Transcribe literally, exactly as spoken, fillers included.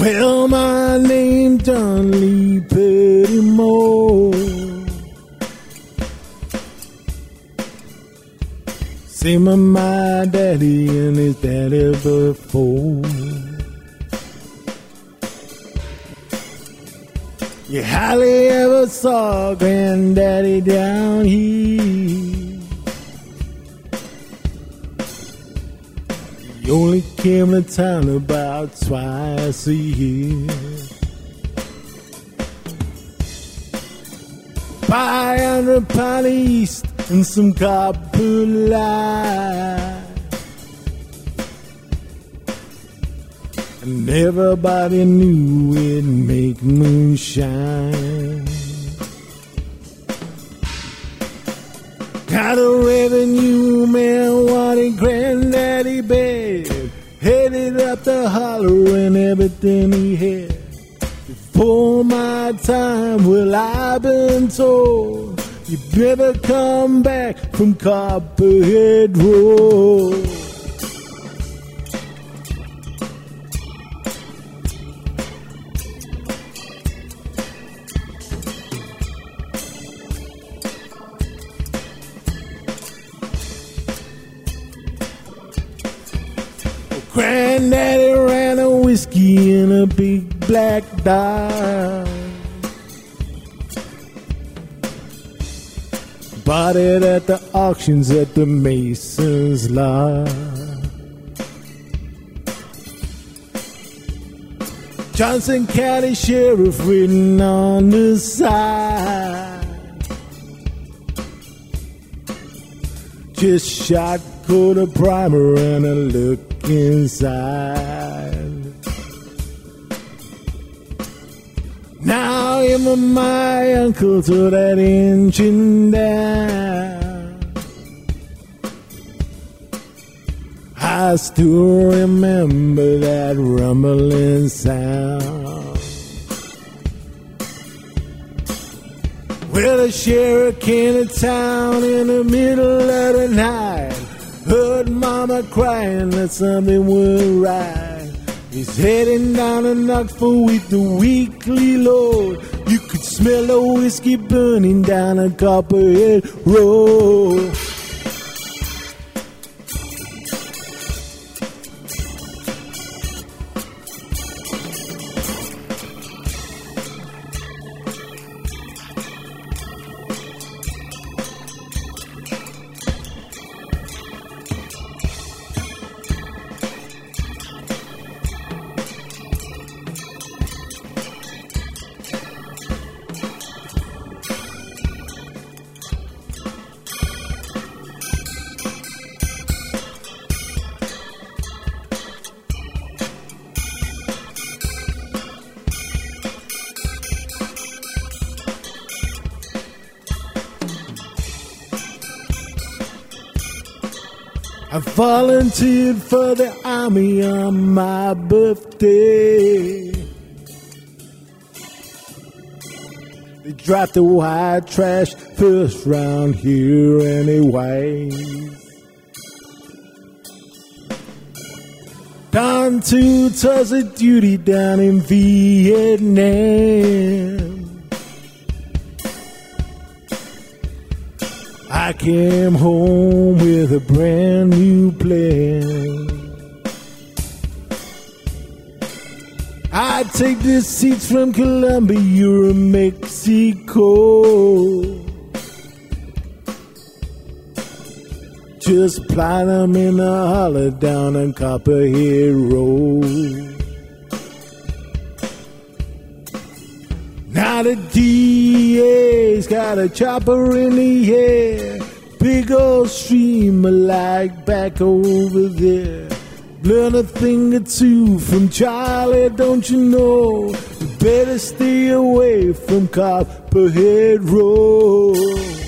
Well, my name's John Lee Pettymore. Same as my daddy and his daddy before. You hardly ever saw Granddaddy down here. He only came to town about twice a year. Five hundred pound east and some copper line. And everybody knew it'd make moonshine. Got a revenue man wanted Granddaddy bad, headed up the holler and everything he had. Before my time, well, I've been told you better come back from Copperhead Road. Granddaddy ran a whiskey in a big black dog. Bought it at the auctions at the Mason's Lot. Johnson County Sheriff written on the side. Just shot coat a primer and a look inside. Now him and my uncle tore that engine down. I still remember that rumbling sound. Well, the sheriff came to town in the middle of the night. Heard mama crying that something was right. He's heading down to Knoxville with the weekly load. You could smell the whiskey burning down a Copperhead Road. I volunteered for the army on my birthday. They dropped the white trash first round here anyway. Down to Tulsa duty down in Vietnam. I came home with a brand new plan. I take the seats from Colombia or Mexico. Just plant them in the holler down on Copperhead Road. Now the D A's got a chopper in the air. Big old streamer like back over there. Learn a thing or two from Charlie, don't you know? You better stay away from Copperhead Road.